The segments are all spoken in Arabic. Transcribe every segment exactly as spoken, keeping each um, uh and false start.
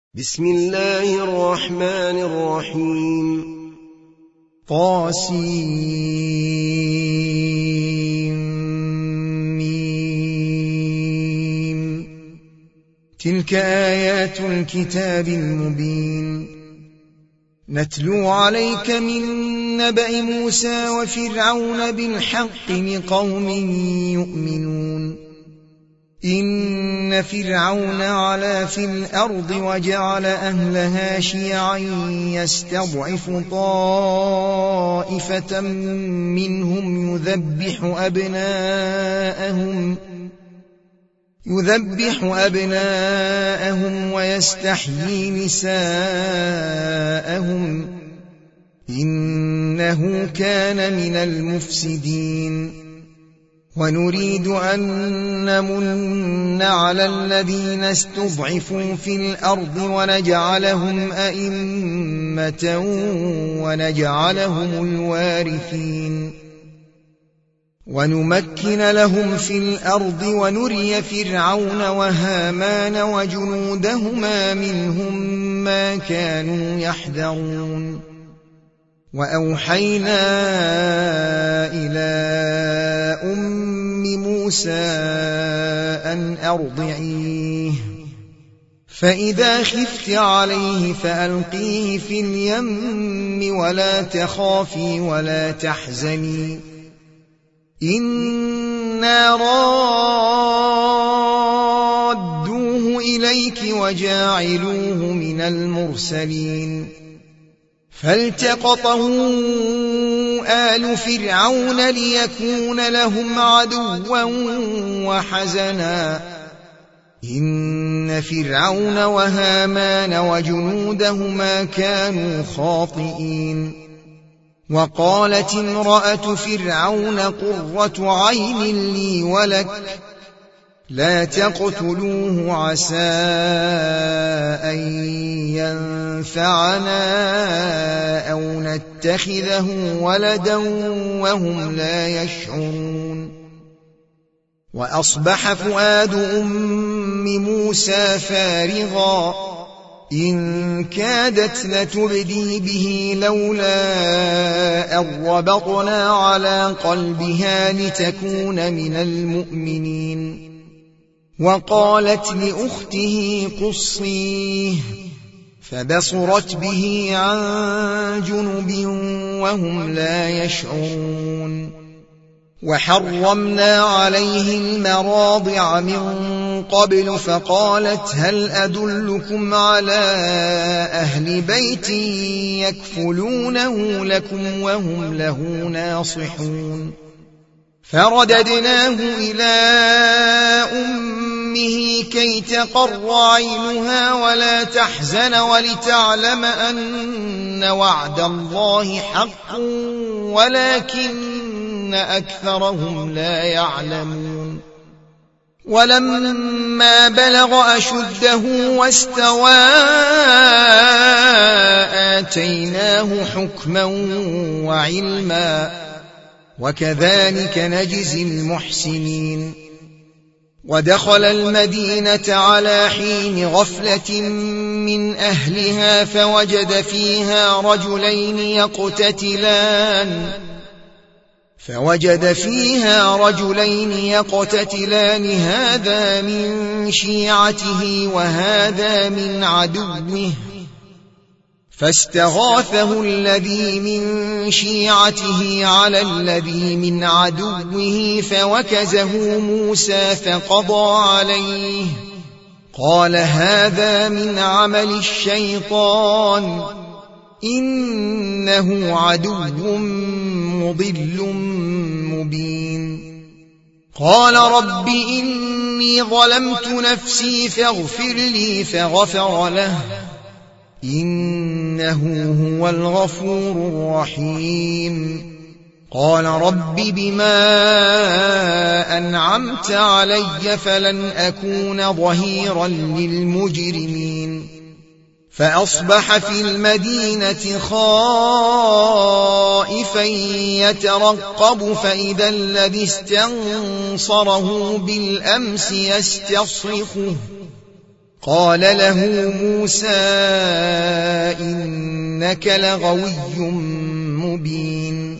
بسم الله الرحمن الرحيم. طاسيم. تلك آيات الكتاب المبين. نتلو عليك من نبأ موسى وفرعون بالحق لقوم يؤمنون. إن فرعون علا في الأرض وجعل أهلها شيعا يستضعف طائفة منهم يذبح أبناءهم يذبح أبناءهم ويستحيي نساءهم إنه كان من المفسدين. ونريد أن نمن على الذين استضعفوا في الأرض ونجعلهم أئمة ونجعلهم الوارثين ونمكن لهم في الأرض ونري فرعون وهامان وجنودهما منهم ما كانوا يحذرون. وأوحينا إلى أم موسى أن أرضعيه فإذا خفت عليه فألقيه في اليم ولا تخافي ولا تحزني إنا رادوه إليك وجاعلوه من المرسلين. فالتقطه آل فرعون ليكون لهم عدوا وحزنا إن فرعون وهامان وجنودهما كانوا خاطئين. وقالت امرأة فرعون قرة عين لي ولك لا تقتلوه عسى أن ينفعنا أو نتخذه ولدا وهم لا يشعرون. وأصبح فؤاد أم موسى فارغا إن كادت لتبدي به لولا أن ربطنا على قلبها لتكون من المؤمنين. وقالت لأخته قصيه فبصرت به عن جنب وهم لا يشعرون. وحرمنا عليه المراضع من قبل فقالت هل أدلكم على أهل بيت يكفلونه لكم وهم له ناصحون. فرددناه إلى أمه كي تقر عينها ولا تحزن ولتعلم أن وعد الله حق ولكن أكثرهم لا يعلمون. ولما بلغ أشده واستوى آتيناه حكما وعلما وكذلك نجزي المحسنين. ودخل المدينة على حين غفلة من أهلها فوجد فيها رجلين يقتتلان فوجد فيها رجلين يقتتلان هذا من شيعته وهذا من عدوه فاستغاثه الذي من شيعته على الذي من عدوه فوكزه موسى فقضى عليه قال هذا من عمل الشيطان إنه عدو مضل مبين. قال رب إني ظلمت نفسي فاغفر لي فغفر له إنه هو الغفور الرحيم. قال رب بما أنعمت علي فلن أكون ظهيرا للمجرمين. فأصبح في المدينة خائفا يترقب فإذا الذي استنصره بالأمس يستصرخه قال له موسى إنك لغوي مبين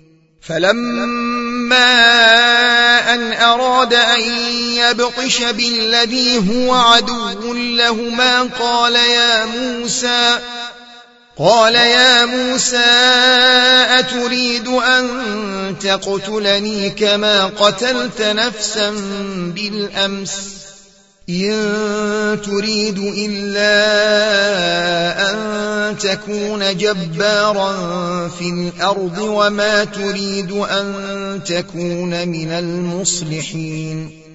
فلما أن أراد أن يبطش بالذي هو عدو لهما قال يا موسى قال يا موسى أتريد أن تقتلني كما قتلت نفسا بالأمس إن تريد إلا أن تكون جبارا في الأرض وما تريد أن تكون من المصلحين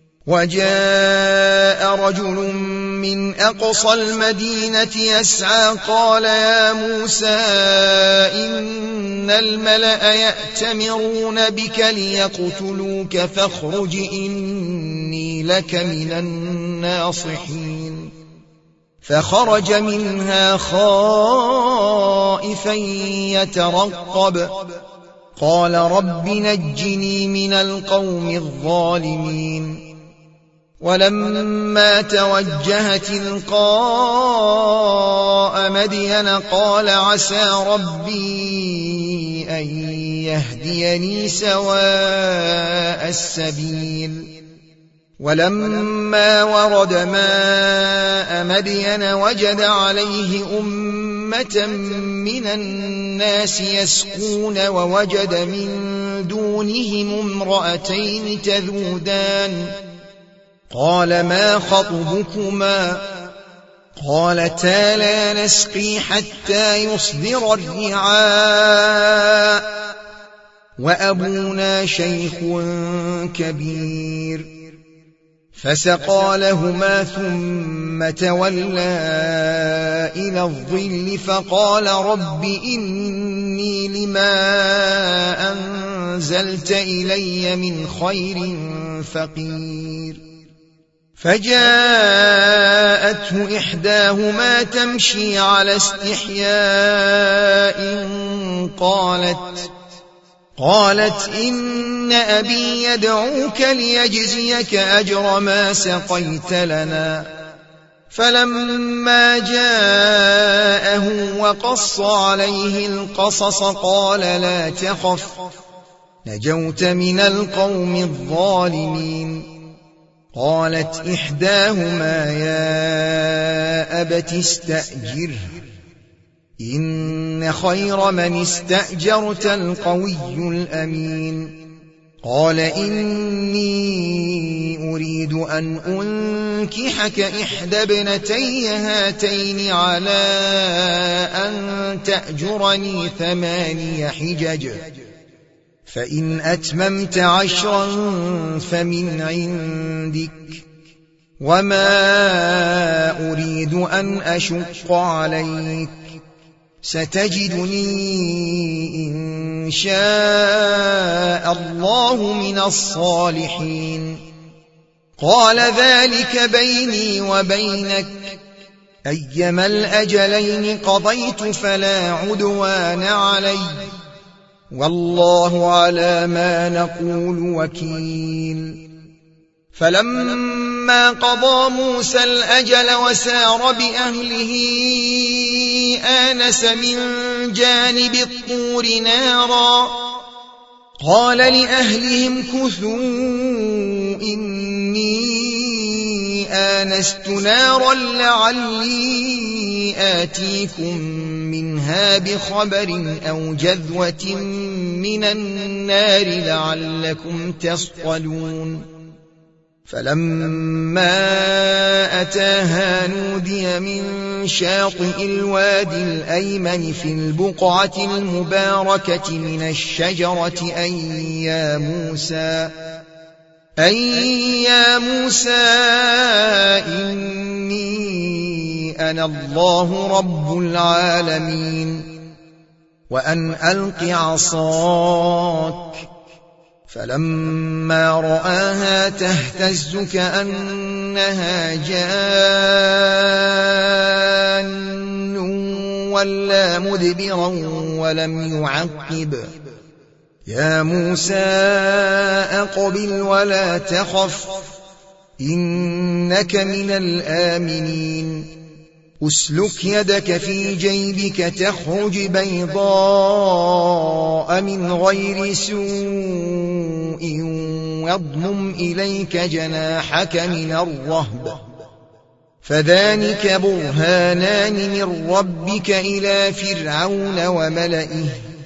وجاء رجل من أقصى المدينة يسعى قال يا موسى إن الملأ يأتمرون بك ليقتلوك فاخرج إني لك من الناصحين فخرج منها خائفا يترقب قال رب نجني من القوم الظالمين ولما توجه تلقاء مدين قال عسى ربي أن يهديني سواء السبيل ولما ورد ماء مدين وجد عليه أمة من الناس يسقون ووجد من دونهم امرأتين تذودان قال ما خطبكما قالتا لا نسقي حتى يصدر الرعاء وأبونا شيخ كبير فسقى لهما ثم تولى إلى الظل فقال رب إني لما أنزلت إلي من خير فقير فجاءته إحداهما تمشي على استحياء قالت قالت إن أبي يدعوك ليجزيك أجر ما سقيت لنا فلما جاءه وقص عليه القصص قال لا تخف نجوت من القوم الظالمين قالت إحداهما يا أبت استأجره إن خير من استأجرت القوي الأمين قال إني أريد أن أنكحك إحدى ابنتي هاتين على أن تأجرني ثماني حجج فإن أتممت عشرا فمن عندك وما أريد أن أشق عليك ستجدني إن شاء الله من الصالحين قال ذلك بيني وبينك أيما الأجلين قضيت فلا عدوان علي والله على ما نقول وكيل فلما قضى موسى الأجل وسار بأهله آنس من جانب الطور نارا قال لأهلهم كثوا إني آنست نارا لعلي آتيكم منها بخبر أو جذوة من النار لعلكم تصطلون فلما أتاها نودي من شاطئ الوادي الأيمن في البقعة المباركة من الشجرة أن يا موسى أن يا موسى إني أنا الله رب العالمين وأن ألق عصاك فلما رآها تهتز كأنها جان ولا مدبرا ولم يعقب يا موسى أقبل ولا تخف إنك من الآمنين أسلك يدك في جيبك تخرج بيضاء من غير سوء واضمم إليك جناحك من الرهب فذلك برهانان من ربك إلى فرعون وملئه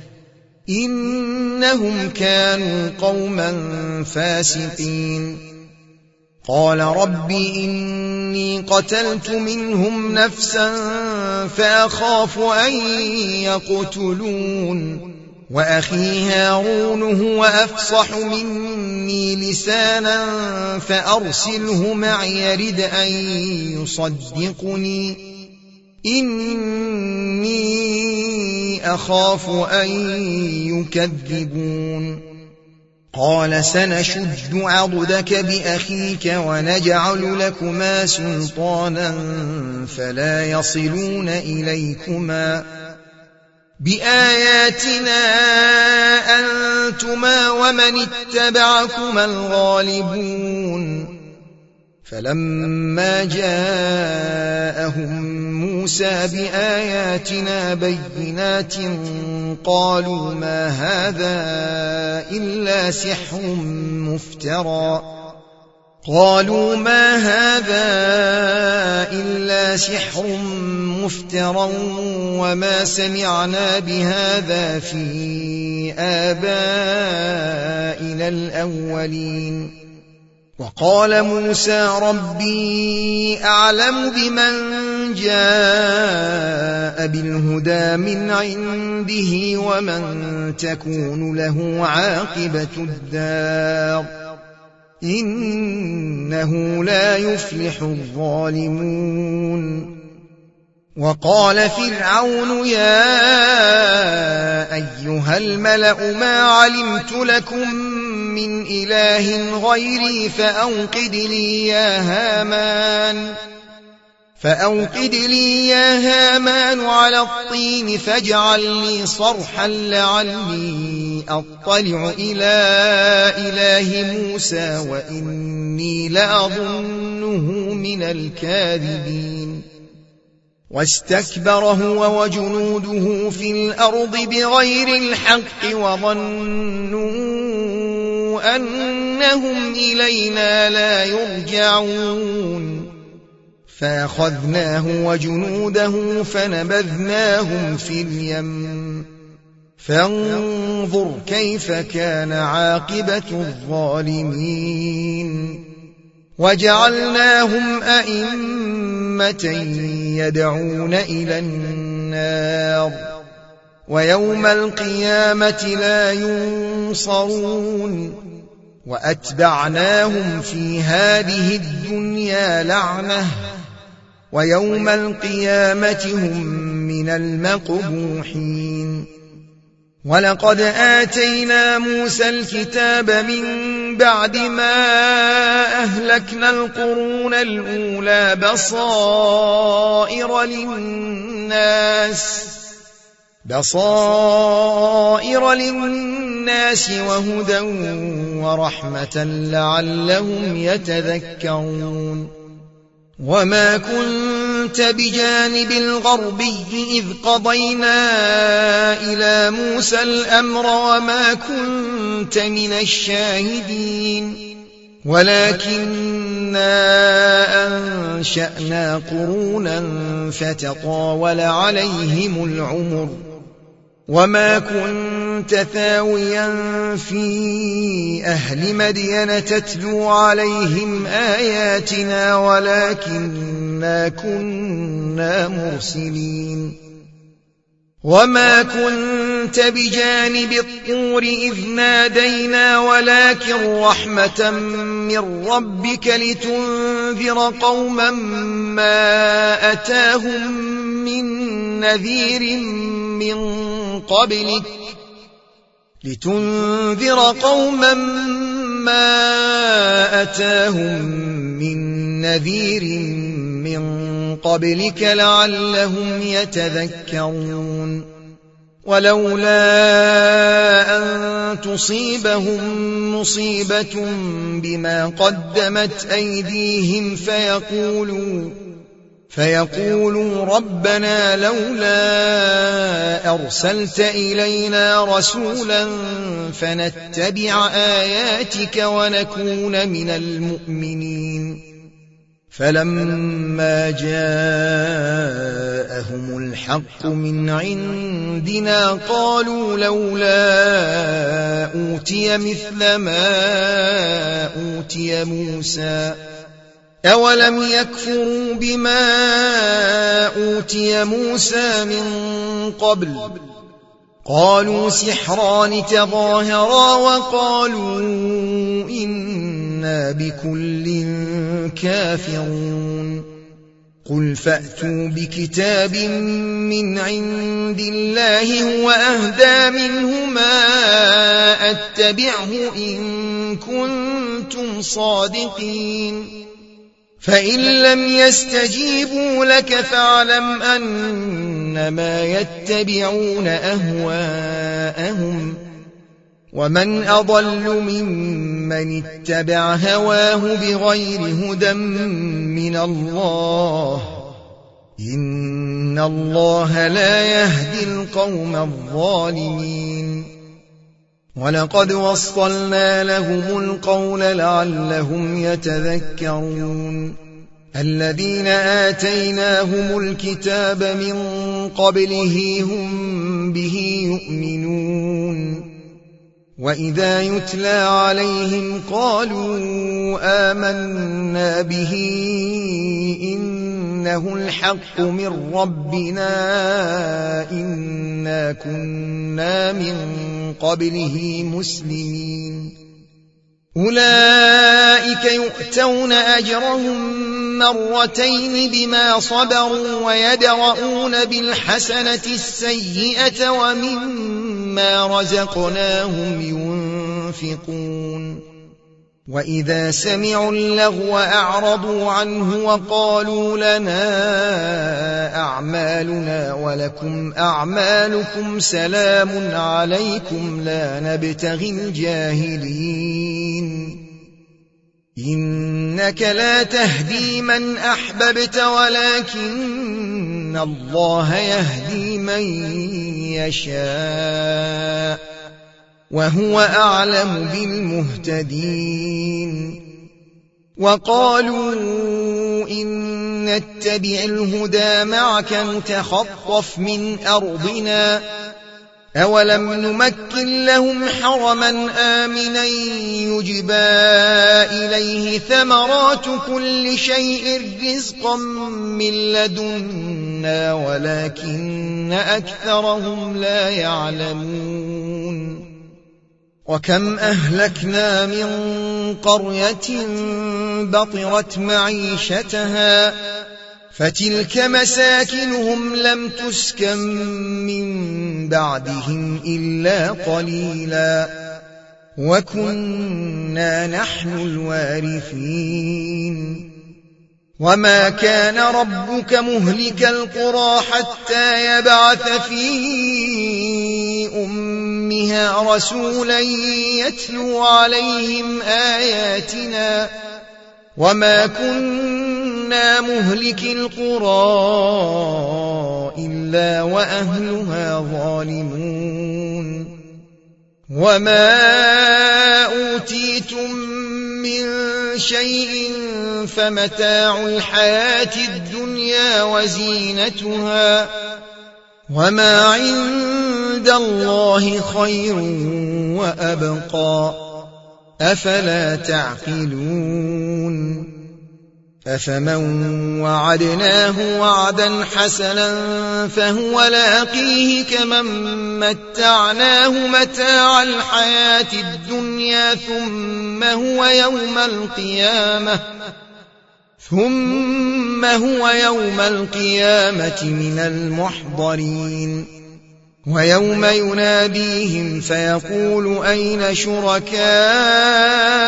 إنهم كانوا قوما فاسقين قال رب إني قتلت منهم نفسا فأخاف أن يقتلون وأخي هارون هو أفصح مني لسانا فأرسله معي يرد أن يصدقني إني أخاف أن يكذبون قال سنشد عضدك بأخيك ونجعل لكما سلطانا فلا يصلون إليكما بآياتنا أنتما ومن اتبعكما الغالبون فلما جاءهم موسى بآياتنا بينات قالوا ما هذا إلا سحر مفترى قالوا ما هذا إلا سحر مفترى وما سمعنا بهذا في آبائنا الأولين وقال موسى ربي أعلم بمن جاء بالهدى من عنده ومن تكون له عاقبة الدار إنه لا يفلح الظالمون وقال فرعون يا أيها الملأ ما علمت لكم من إله غيري فأوقد لي يا هامان فأوقد لي يا هامان على الطين فاجعل لي صرحا لعلي أطلع إلى إله موسى وإني لأظنه من الكاذبين واستكبر هو وجنوده في الأرض بغير الحق وظنوا أنهم إلينا لا يرجعون فأخذناه وجنوده فنبذناهم في اليم فانظر كيف كان عاقبة الظالمين وجعلناهم أئمة يدعون إلى النار ويوم القيامة لا ينصرون وأتبعناهم في هذه الدنيا لعنة ويوم القيامة هم من المقبوحين ولقد آتينا موسى الكتاب من بعد ما أهلكنا القرون الأولى بصائر للناس بصائر للناس وهدى ورحمة لعلهم يتذكرون وما كنت بجانب الغربي إذ قضينا إلى موسى الأمر وما كنت من الشاهدين ولكننا أنشأنا قرونا فتطاول عليهم العمر وما كنت ثاويا في أهل مدين تتلو عليهم آياتنا ولكننا كنا مرسلين وما كنت بجانب الطور إذ نادينا ولكن رحمة من ربك لتنذر قوما ما أتاهم من نذير من قبلك لتنذر قوما ما أتاهم من نذير من قبلك لعلهم يتذكرون ولولا أن تصيبهم مصيبة بما قدمت أيديهم فيقولوا فيقولوا ربنا لولا أرسلت إلينا رسولا فنتبع آياتك ونكون من المؤمنين. فلما جاءهم الحق من عندنا قالوا لولا أوتي مثل ما أوتي موسى أولم يكفروا بما أوتي موسى من قبل قالوا سحران تظاهرا وقالوا إنا بكل كافرون. قل فأتوا بكتاب من عند الله هو أهدى منهما أتبعه إن كنتم صادقين. فإن لم يستجيبوا لك فاعلم أنما يتبعون أهواءهم ومن أضل ممن اتبع هواه بغير هدى من الله إن الله لا يهدي القوم الظالمين. ولقد وصلنا لهم القول لعلهم يتذكرون. الذين آتيناهم الكتاب من قبله هم به يؤمنون وإذا يتلى عليهم قالوا آمنا به إنه الحق من ربنا إنا كنا من قبله مسلمين. أولئك يؤتون أجرهم مرتين بما صبروا ويدرؤون بالحسنة السيئة ومما رزقناهم ينفقون. وإذا سمعوا اللغو أعرضوا عنه وقالوا لنا أعمالنا ولكم أعمالكم سلام عليكم لا نبتغي الجاهلين. إنك لا تهدي من أحببت ولكن الله يهدي من يشاء وهو أعلم بالمهتدين. وقالوا إن نتبع الهدى معك نتخطف من أرضنا أولم نمكن لهم حرما آمنا يجبى إليه ثمرات كل شيء رزقا من لدنا ولكن أكثرهم لا يعلمون. وكم أهلكنا من قرية بطرت معيشتها فتلك مساكنهم لم تسكن من بعدهم إلا قليلا وكنا نحن الوارثين. وما كان ربك مهلك القرى حتى يبعث في أمها رسولا يتلو عليهم آياتنا وما كنا مهلك القرى إلا وأهلها ظالمون. وما أوتيتم من شيء فمتاع الحياة الدنيا وزينتها وما عند الله خير وأبقى أفلا تعقلون. أفمن وعدناه وعدا حسنا فهو لاقيه كمن متعناه متاع الحياة الدنيا ثم هو يوم القيامة ثم هو يوم القيامة من المحضرين. ويوم يناديهم فيقول أين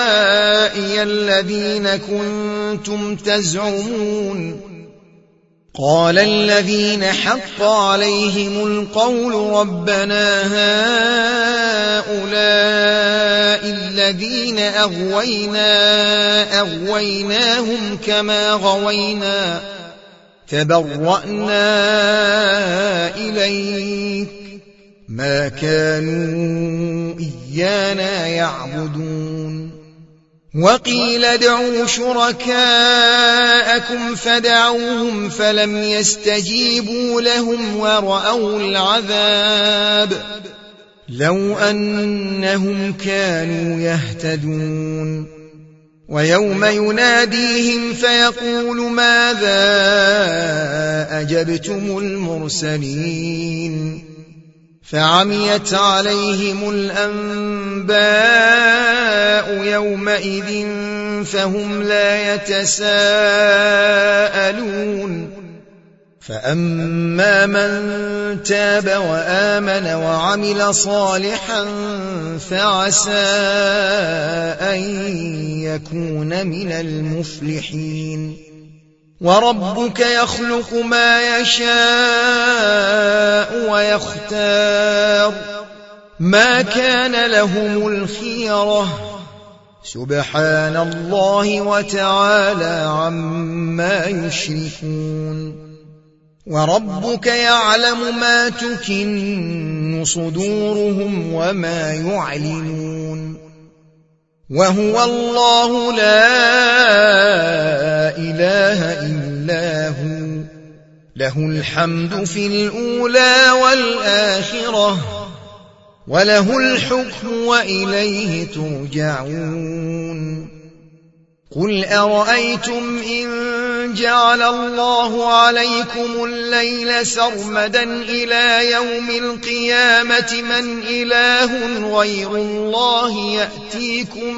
شركائي الذين كنتم تزعمون قال الذين حق عليهم القول ربنا هؤلاء الذين أغوينا أغويناهم كما غوينا تبرأنا إليك ما كانوا إيانا يعبدون وقيل ادعوا شركاءكم فدعوهم فلم يستجيبوا لهم ورأوا العذاب لو أنهم كانوا يهتدون ويوم يناديهم فيقول ماذا أجبتم المرسلين فعميت عليهم الأنباء يومئذ فهم لا يتساءلون فأما من تاب وآمن وعمل صالحا فعسى أن يكون من المفلحين وربك يخلق ما يشاء ويختار ما كان لهم الخيرة سبحان الله وتعالى عما يشركون وربك يعلم ما تكن صدورهم وما يعلنون وهو الله لا إله إلا هو له الحمد في الأولى والآخرة وله الحكم وإليه ترجعون قل أرأيتم إن جعل الله عليكم الليل سرمدا إلى يوم القيامة من إله غير الله يأتيكم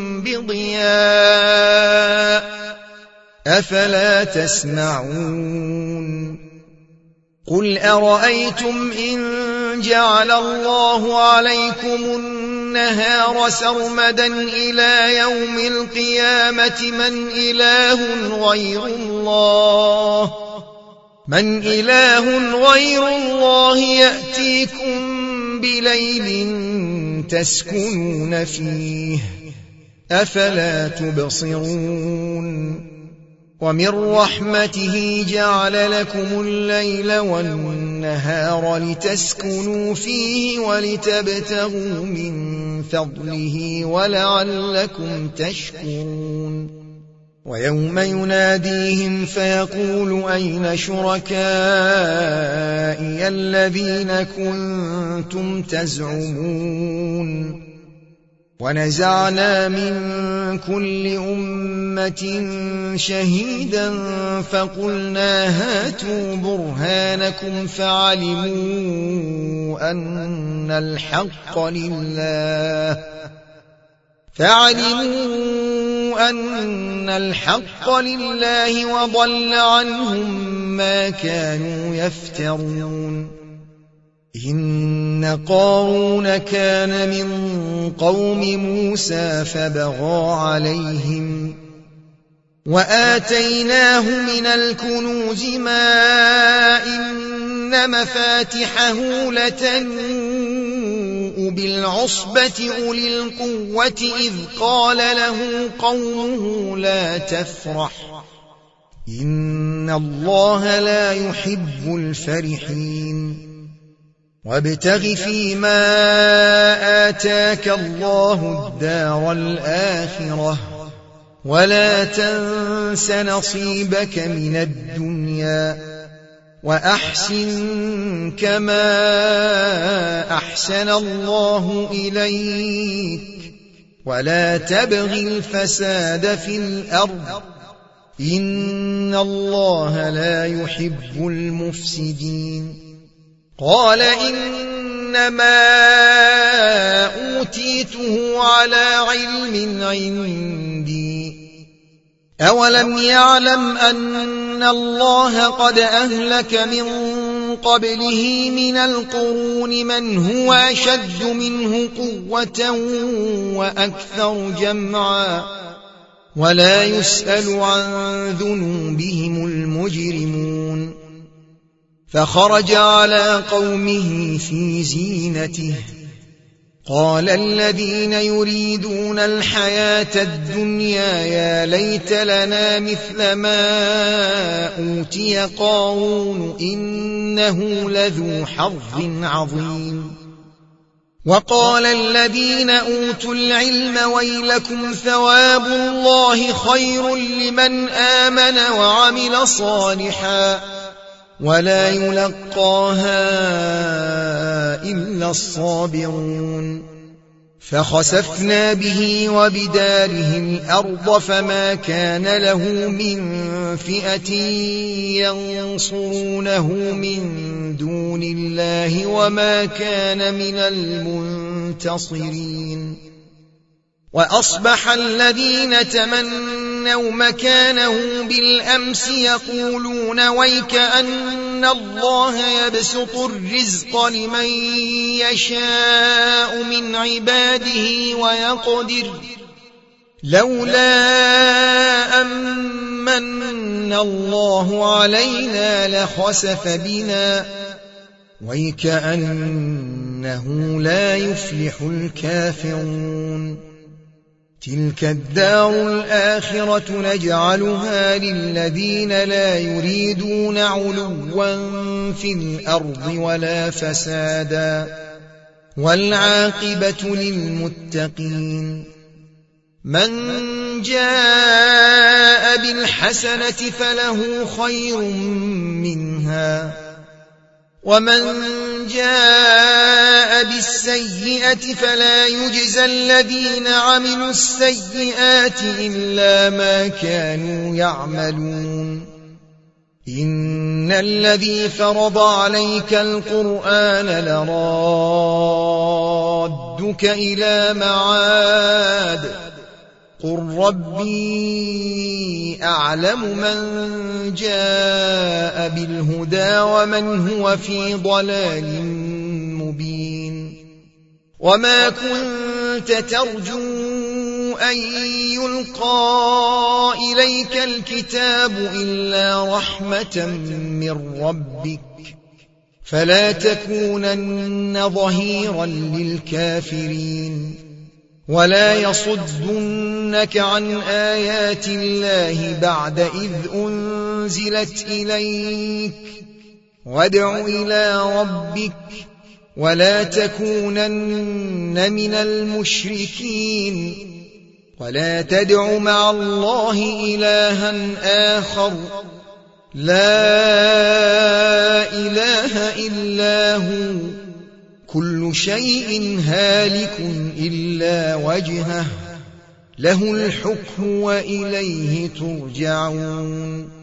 بضياء أفلا تسمعون قل أرأيتم إن جعل الله عليكم النهار سرمدا إلى يوم القيامة من إله غير الله من إله غير الله يأتيكم بليل تسكنون فيه أفلا تبصرون ومن رحمته جعل لكم الليل والنهار لتسكنوا فيه ولتبتغوا من فضله ولعلكم تشكرون ويوم يناديهم فيقول أين شركائي الذين كنتم تزعمون ونزعنا من كل أمة شهيدا فقلنا هاتوا برهانكم فعلموا أن الحق لله فعلموا أن الحق لله وضل عنهم ما كانوا يفترون إن قارون كان من قوم موسى فبغى عليهم وآتيناه من الكنوز ما إن مفاتحه لتنوء بالعصبة أولي القوة إذ قال له قومه لا تفرح إن الله لا يحب الفرحين وابتغ فيما آتاك الله الدار الآخرة ولا تنس نصيبك من الدنيا وأحسن كما أحسن الله إليك ولا تبغ الفساد في الأرض إن الله لا يحب المفسدين قال إنما أوتيته على علم عندي أولم يعلم أن الله قد أهلك من قبله من القرون من هو أشد منه قوة وأكثر جمعا ولا يسأل عن ذنوبهم المجرمون فخرج على قومه في زينته قال الذين يريدون الحياة الدنيا يا ليت لنا مثل ما أوتي قارون إنه لذو حظ عظيم وقال الذين أوتوا العلم ويلكم ثواب الله خير لمن آمن وعمل صالحا ولا يلقاها إلا الصابرون فخسفنا به وبداره الأرض فما كان له من فئة ينصرونه من دون الله وما كان من المنتصرين وأصبح الذين تمنوا مكانه بالأمس يقولون ويك أن الله يبسط الرزق لمن يشاء من عباده ويقدر لولا أمن الله علينا لخسف بنا ويك أنه لا يفلح الكافرون تلك الدار الآخرة نجعلها للذين لا يريدون علوا في الأرض ولا فسادا والعاقبة للمتقين من جاء بالحسنة فله خير منها ومن جاء بالسيئة فلا يجزى الذين عملوا السيئات إلا ما كانوا يعملون إن الذي فرض عليك القرآن لرادك إلى معاد قل ربي أعلم من جاء بالهدى ومن هو في ضلال مبين وما كنت ترجو أن يلقى إليك الكتاب إلا رحمة من ربك فلا تكونن ظهيرا للكافرين ولا يصدنك عن آيات الله بعد إذ أنزلت إليك وادع إلى ربك ولا تكونن من المشركين ولا تدع مع الله إلها آخر لا إله إلا هو كل شيء هالك إلا وجهه له الحكم وإليه ترجعون